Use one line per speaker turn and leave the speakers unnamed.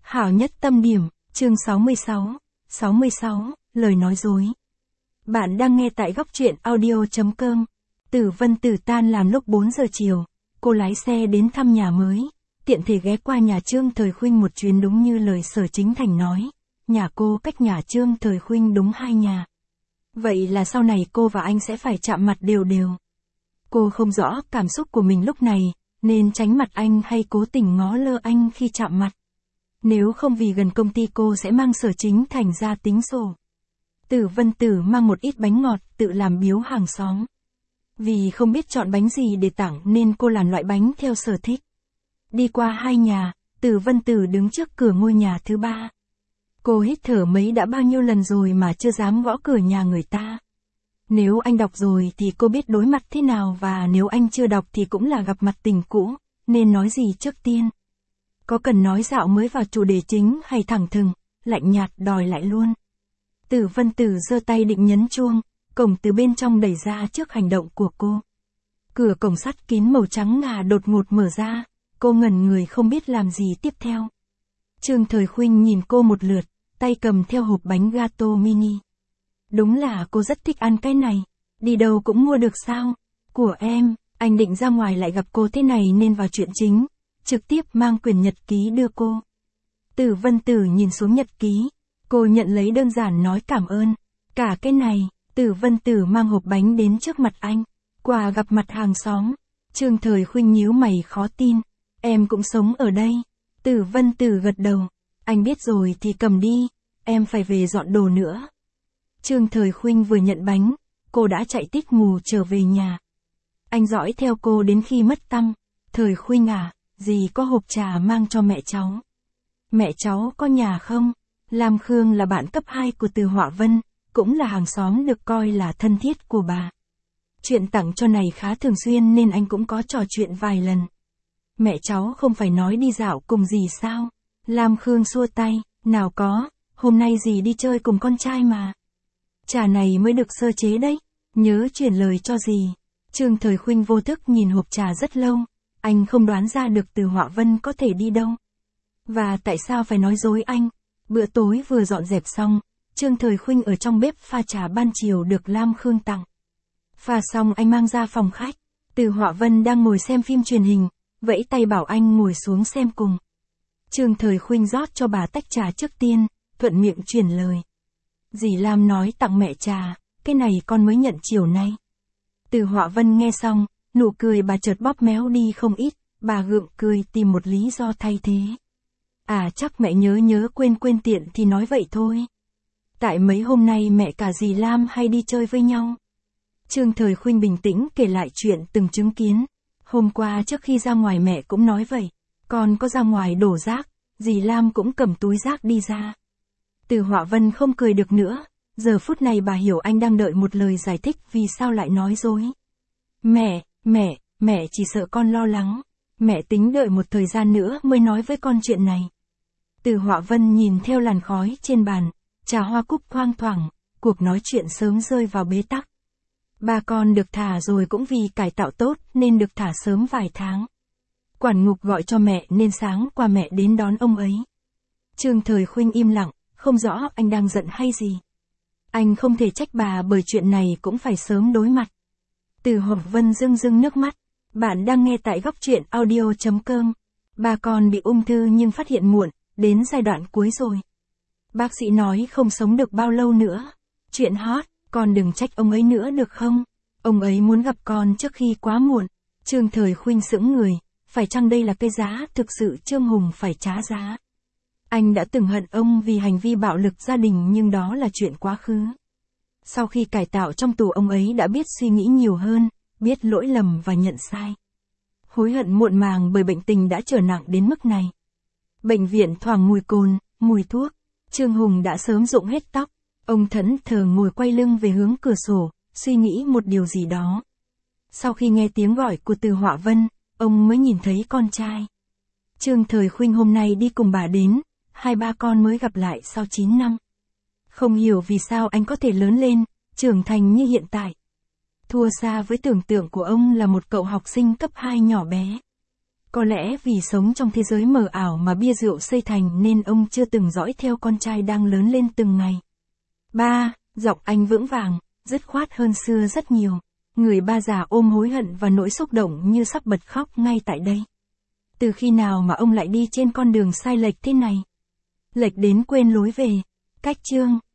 Hảo nhất tâm điểm, chương 66, lời nói dối. Bạn đang nghe tại góc truyện audio.com. Tử Vân Tử tan làm lúc 4 giờ chiều, cô lái xe đến thăm nhà mới, tiện thể ghé qua nhà Trương Thời Khuynh một chuyến đúng như lời Sở Chính Thành nói, nhà cô cách nhà Trương Thời Khuynh đúng 2 nhà. Vậy là sau này cô và anh sẽ phải chạm mặt đều đều. Cô không rõ cảm xúc của mình lúc này, nên tránh mặt anh hay cố tình ngó lơ anh khi chạm mặt. Nếu không vì gần công ty cô sẽ mang Sở Chính Thành ra tính sổ. Tử Vân Tử mang một ít bánh ngọt tự làm biếu hàng xóm. Vì không biết chọn bánh gì để tặng nên cô làm loại bánh theo sở thích. Đi qua 2 nhà, Tử Vân Tử đứng trước cửa ngôi nhà thứ 3. Cô hít thở mấy đã bao nhiêu lần rồi mà chưa dám gõ cửa nhà người ta. Nếu anh đọc rồi thì cô biết đối mặt thế nào, và nếu anh chưa đọc thì cũng là gặp mặt tình cũ, nên nói gì trước tiên. Có cần nói dạo mới vào chủ đề chính hay thẳng thừng, lạnh nhạt đòi lại luôn. Tử Vân Tử giơ tay định nhấn chuông, cổng từ bên trong đẩy ra trước hành động của cô. Cửa cổng sắt kín màu trắng ngà đột ngột mở ra, cô ngẩn người không biết làm gì tiếp theo. Trương Thời Khuynh nhìn cô một lượt, tay cầm theo hộp bánh gato mini. Đúng là cô rất thích ăn cái này, đi đâu cũng mua được sao? Của em, anh định ra ngoài lại gặp cô thế này nên vào chuyện chính, trực tiếp mang quyển nhật ký đưa cô. Tử Vân Tử nhìn xuống nhật ký, cô nhận lấy đơn giản nói cảm ơn. Cả cái này, Tử Vân Tử mang hộp bánh đến trước mặt anh, quà gặp mặt hàng xóm. Trương Thời Khuynh nhíu mày khó tin, em cũng sống ở đây. Tử Vân Tử gật đầu, anh biết rồi thì cầm đi, em phải về dọn đồ nữa. Trương Thời Khuynh vừa nhận bánh, cô đã chạy tít mù trở về nhà. Anh dõi theo cô đến khi mất tăm. Thời Khuynh à, dì có hộp trà mang cho mẹ cháu. Mẹ cháu có nhà không? Lam Khương là bạn cấp 2 của Từ Họa Vân, cũng là hàng xóm được coi là thân thiết của bà. Chuyện tặng cho này khá thường xuyên nên anh cũng có trò chuyện vài lần. Mẹ cháu không phải nói đi dạo cùng dì sao? Lam Khương xua tay, nào có, hôm nay dì đi chơi cùng con trai mà. Trà này mới được sơ chế đấy, nhớ chuyển lời cho dì. Trương Thời Khuynh vô thức nhìn hộp trà rất lâu, anh không đoán ra được Từ Họa Vân có thể đi đâu. Và tại sao phải nói dối anh? Bữa tối vừa dọn dẹp xong, Trương Thời Khuynh ở trong bếp pha trà ban chiều được Lam Khương tặng. Pha xong anh mang ra phòng khách, Từ Họa Vân đang ngồi xem phim truyền hình, vẫy tay bảo anh ngồi xuống xem cùng. Trương Thời Khuynh rót cho bà tách trà trước tiên, thuận miệng chuyển lời. Dì Lam nói tặng mẹ trà, cái này con mới nhận chiều nay. Từ Họa Vân nghe xong, nụ cười bà chợt bóp méo đi không ít, bà gượng cười tìm một lý do thay thế. À chắc mẹ nhớ quên tiện thì nói vậy thôi. Tại mấy hôm nay mẹ cả dì Lam hay đi chơi với nhau. Trương Thời Khuynh bình tĩnh kể lại chuyện từng chứng kiến. Hôm qua trước khi ra ngoài mẹ cũng nói vậy, con có ra ngoài đổ rác, dì Lam cũng cầm túi rác đi ra. Từ Họa Vân không cười được nữa, giờ phút này bà hiểu anh đang đợi một lời giải thích vì sao lại nói dối. Mẹ chỉ sợ con lo lắng, mẹ tính đợi một thời gian nữa mới nói với con chuyện này. Từ Họa Vân nhìn theo làn khói trên bàn, trà hoa cúc thoang thoảng, cuộc nói chuyện sớm rơi vào bế tắc. Ba con được thả rồi cũng vì cải tạo tốt nên được thả sớm vài tháng. Quản ngục gọi cho mẹ nên sáng qua mẹ đến đón ông ấy. Trương Thời Khuynh im lặng, không rõ anh đang giận hay gì. Anh không thể trách bà bởi chuyện này cũng phải sớm đối mặt. Từ Họa Vân rưng nước mắt. Bạn đang nghe tại góc truyện audio.com. Ba con bị ung thư nhưng phát hiện muộn, đến giai đoạn cuối rồi. Bác sĩ nói không sống được bao lâu nữa. Chuyện hot, con đừng trách ông ấy nữa được không? Ông ấy muốn gặp con trước khi quá muộn. Trương Thời Khuynh sững người, phải chăng đây là cái giá thực sự Trương Hùng phải trả giá? Anh đã từng hận ông vì hành vi bạo lực gia đình nhưng đó là chuyện quá khứ. Sau khi cải tạo trong tù ông ấy đã biết suy nghĩ nhiều hơn, biết lỗi lầm và nhận sai. Hối hận muộn màng bởi bệnh tình đã trở nặng đến mức này. Bệnh viện thoảng mùi cồn, mùi thuốc. Trương Hùng đã sớm rụng hết tóc. Ông thẫn thờ ngồi quay lưng về hướng cửa sổ, suy nghĩ một điều gì đó. Sau khi nghe tiếng gọi của Từ Họa Vân, ông mới nhìn thấy con trai. Trương Thời Khuynh hôm nay đi cùng bà đến, hai ba con mới gặp lại sau 9 năm. Không hiểu vì sao anh có thể lớn lên, trưởng thành như hiện tại. Thua xa với tưởng tượng của ông là một cậu học sinh cấp 2 nhỏ bé. Có lẽ vì sống trong thế giới mờ ảo mà bia rượu xây thành nên ông chưa từng dõi theo con trai đang lớn lên từng ngày. Ba, giọng anh vững vàng, dứt khoát hơn xưa rất nhiều. Người ba già ôm hối hận và nỗi xúc động như sắp bật khóc ngay tại đây. Từ khi nào mà ông lại đi trên con đường sai lệch thế này? Lệch đến quên lối về. Cách chương